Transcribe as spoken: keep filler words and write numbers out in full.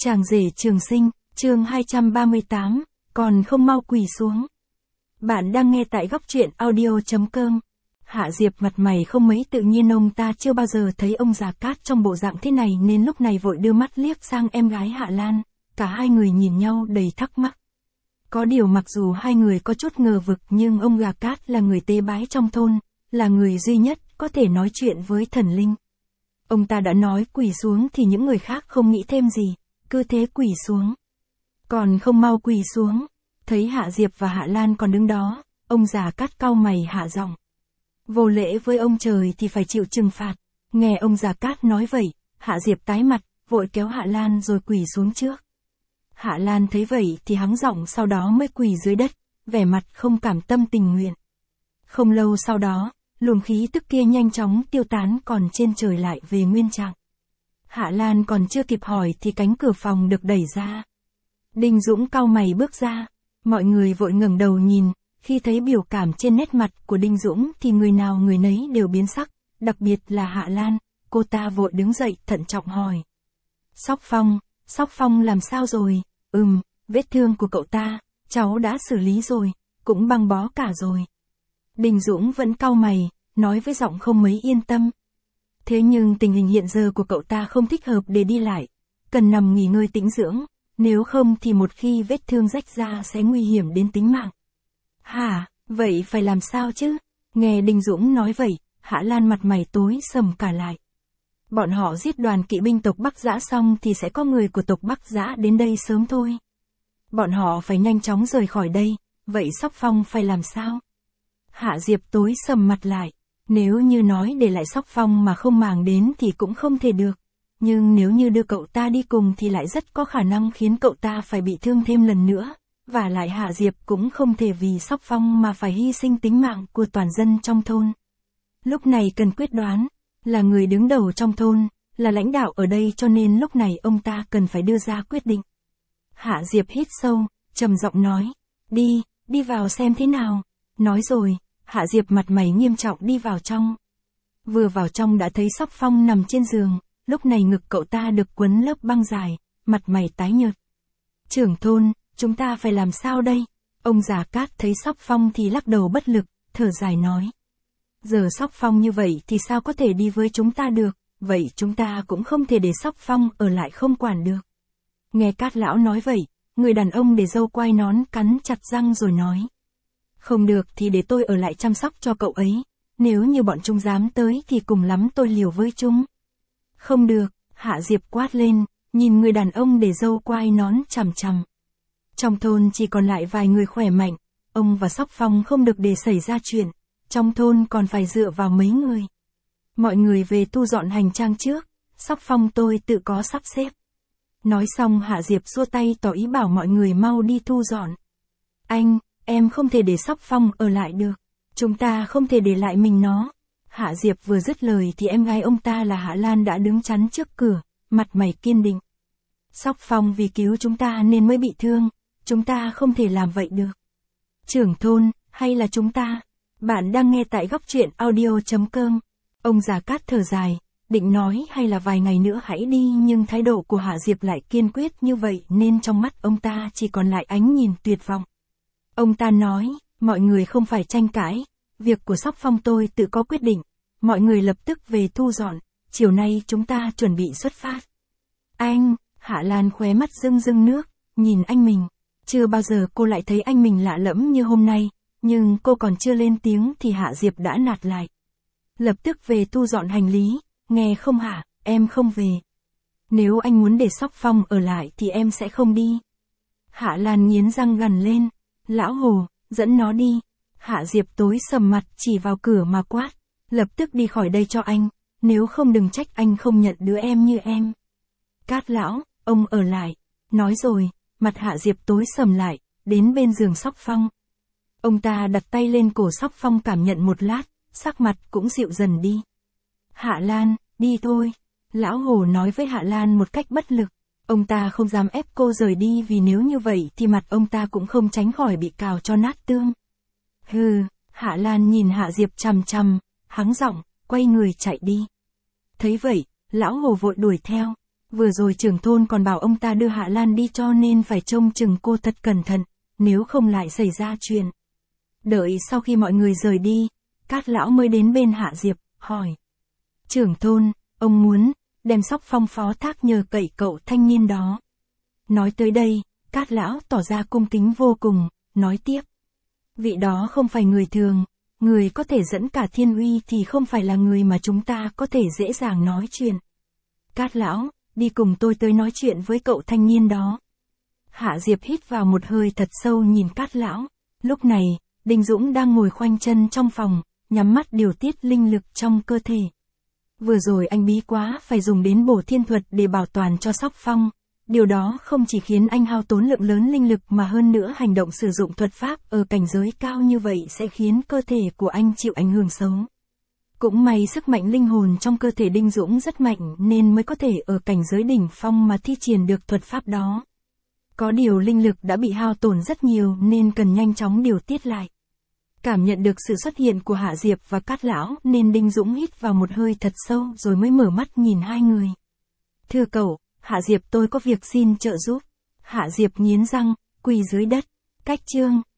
Chàng rể trường sinh, chương hai trăm ba mươi tám, còn không mau quỳ xuống. Bạn đang nghe tại góc truyện audio.com. Hạ Diệp mặt mày không mấy tự nhiên, ông ta chưa bao giờ thấy ông già Cát trong bộ dạng thế này nên lúc này vội đưa mắt liếc sang em gái Hạ Lan, cả hai người nhìn nhau đầy thắc mắc. Có điều mặc dù hai người có chút ngờ vực nhưng ông già Cát là người tế bái trong thôn, là người duy nhất có thể nói chuyện với thần linh. Ông ta đã nói quỳ xuống thì những người khác không nghĩ thêm gì, cứ thế quỳ xuống. Còn không mau quỳ xuống. Thấy Hạ Diệp và Hạ Lan còn đứng đó, ông già Cát cau mày hạ giọng. Vô lễ với ông trời thì phải chịu trừng phạt. Nghe ông già Cát nói vậy, Hạ Diệp tái mặt, vội kéo Hạ Lan rồi quỳ xuống trước. Hạ Lan thấy vậy thì hắng giọng sau đó mới quỳ dưới đất, vẻ mặt không cảm tâm tình nguyện. Không lâu sau đó, luồng khí tức kia nhanh chóng tiêu tán, còn trên trời lại về nguyên trạng. Hạ Lan còn chưa kịp hỏi thì cánh cửa phòng được đẩy ra. Đinh Dũng cau mày bước ra, mọi người vội ngẩng đầu nhìn, khi thấy biểu cảm trên nét mặt của Đinh Dũng thì người nào người nấy đều biến sắc, đặc biệt là Hạ Lan, cô ta vội đứng dậy thận trọng hỏi. Sóc Phong, Sóc Phong làm sao rồi? Ừm, vết thương của cậu ta, cháu đã xử lý rồi, cũng băng bó cả rồi. Đinh Dũng vẫn cau mày, nói với giọng không mấy yên tâm. Thế nhưng tình hình hiện giờ của cậu ta không thích hợp để đi lại, cần nằm nghỉ ngơi tĩnh dưỡng, nếu không thì một khi vết thương rách ra sẽ nguy hiểm đến tính mạng. Hả, vậy phải làm sao chứ? Nghe Đinh Dũng nói vậy, Hạ Lan mặt mày tối sầm cả lại. Bọn họ giết đoàn kỵ binh tộc Bắc Dã xong thì sẽ có người của tộc Bắc Dã đến đây sớm thôi. Bọn họ phải nhanh chóng rời khỏi đây, vậy Sóc Phong phải làm sao? Hạ Diệp tối sầm mặt lại. Nếu như nói để lại Sóc Phong mà không màng đến thì cũng không thể được. Nhưng nếu như đưa cậu ta đi cùng thì lại rất có khả năng khiến cậu ta phải bị thương thêm lần nữa. Và lại Hạ Diệp cũng không thể vì Sóc Phong mà phải hy sinh tính mạng của toàn dân trong thôn. Lúc này cần quyết đoán, là người đứng đầu trong thôn, là lãnh đạo ở đây cho nên lúc này ông ta cần phải đưa ra quyết định. Hạ Diệp hít sâu, trầm giọng nói, đi, đi vào xem thế nào. Nói rồi, Hạ Diệp mặt mày nghiêm trọng đi vào trong. Vừa vào trong đã thấy Sóc Phong nằm trên giường, lúc này ngực cậu ta được quấn lớp băng dài, mặt mày tái nhợt. Trưởng thôn, chúng ta phải làm sao đây? Ông già Cát thấy Sóc Phong thì lắc đầu bất lực, thở dài nói. Giờ Sóc Phong như vậy thì sao có thể đi với chúng ta được, vậy chúng ta cũng không thể để Sóc Phong ở lại không quản được. Nghe Cát lão nói vậy, người đàn ông để râu quai nón cắn chặt răng rồi nói. Không được thì để tôi ở lại chăm sóc cho cậu ấy, nếu như bọn chúng dám tới thì cùng lắm tôi liều với chúng. Không được, Hạ Diệp quát lên, nhìn người đàn ông để râu quai nón chằm chằm. Trong thôn chỉ còn lại vài người khỏe mạnh, ông và Sóc Phong không được để xảy ra chuyện, trong thôn còn phải dựa vào mấy người. Mọi người về thu dọn hành trang trước, Sóc Phong tôi tự có sắp xếp. Nói xong Hạ Diệp xua tay tỏ ý bảo mọi người mau đi thu dọn. Anh, em không thể để Sóc Phong ở lại được, chúng ta không thể để lại mình nó. Hạ Diệp vừa dứt lời thì em gái ông ta là Hạ Lan đã đứng chắn trước cửa, mặt mày kiên định. Sóc Phong vì cứu chúng ta nên mới bị thương, chúng ta không thể làm vậy được. Trưởng thôn, hay là chúng ta? Bạn đang nghe tại góc truyện audio.com. Ông già Cát thở dài, định nói hay là vài ngày nữa hãy đi nhưng thái độ của Hạ Diệp lại kiên quyết như vậy nên trong mắt ông ta chỉ còn lại ánh nhìn tuyệt vọng. Ông ta nói, mọi người không phải tranh cãi, việc của Sóc Phong tôi tự có quyết định, mọi người lập tức về thu dọn, chiều nay chúng ta chuẩn bị xuất phát. Anh, Hạ Lan khóe mắt rưng rưng nước, nhìn anh mình, chưa bao giờ cô lại thấy anh mình lạ lẫm như hôm nay, nhưng cô còn chưa lên tiếng thì Hạ Diệp đã nạt lại. Lập tức về thu dọn hành lý, nghe không hả, em không về. Nếu anh muốn để Sóc Phong ở lại thì em sẽ không đi. Hạ Lan nghiến răng gằn lên. Lão Hồ, dẫn nó đi. Hạ Diệp tối sầm mặt chỉ vào cửa mà quát. Lập tức đi khỏi đây cho anh, nếu không đừng trách anh không nhận đứa em như em. Cát lão, ông ở lại. Nói rồi, mặt Hạ Diệp tối sầm lại, đến bên giường Sóc Phong. Ông ta đặt tay lên cổ Sóc Phong cảm nhận một lát, sắc mặt cũng dịu dần đi. Hạ Lan, đi thôi. Lão Hồ nói với Hạ Lan một cách bất lực. Ông ta không dám ép cô rời đi vì nếu như vậy thì mặt ông ta cũng không tránh khỏi bị cào cho nát tương. Hừ, Hạ Lan nhìn Hạ Diệp chằm chằm, hắng giọng, quay người chạy đi. Thấy vậy, lão Hồ vội đuổi theo. Vừa rồi trưởng thôn còn bảo ông ta đưa Hạ Lan đi cho nên phải trông chừng cô thật cẩn thận, nếu không lại xảy ra chuyện. Đợi sau khi mọi người rời đi, Cát lão mới đến bên Hạ Diệp, hỏi. Trưởng thôn, ông muốn, đem Sóc Phong phó thác nhờ cậy cậu thanh niên đó. Nói tới đây, Cát lão tỏ ra cung kính vô cùng, nói tiếp. Vị đó không phải người thường, người có thể dẫn cả thiên uy thì không phải là người mà chúng ta có thể dễ dàng nói chuyện. Cát lão, đi cùng tôi tới nói chuyện với cậu thanh niên đó. Hạ Diệp hít vào một hơi thật sâu nhìn Cát lão. Lúc này, Đinh Dũng đang ngồi khoanh chân trong phòng, nhắm mắt điều tiết linh lực trong cơ thể. Vừa rồi anh bí quá phải dùng đến bổ thiên thuật để bảo toàn cho Sóc Phong. Điều đó không chỉ khiến anh hao tốn lượng lớn linh lực mà hơn nữa hành động sử dụng thuật pháp ở cảnh giới cao như vậy sẽ khiến cơ thể của anh chịu ảnh hưởng xấu. Cũng may sức mạnh linh hồn trong cơ thể Đinh Dũng rất mạnh nên mới có thể ở cảnh giới đỉnh phong mà thi triển được thuật pháp đó. Có điều linh lực đã bị hao tổn rất nhiều nên cần nhanh chóng điều tiết lại. Cảm nhận được sự xuất hiện của Hạ Diệp và Cát lão nên Đinh Dũng hít vào một hơi thật sâu rồi mới mở mắt nhìn hai người. Thưa cậu, Hạ Diệp tôi có việc xin trợ giúp. Hạ Diệp nghiến răng, quỳ dưới đất. Cách chương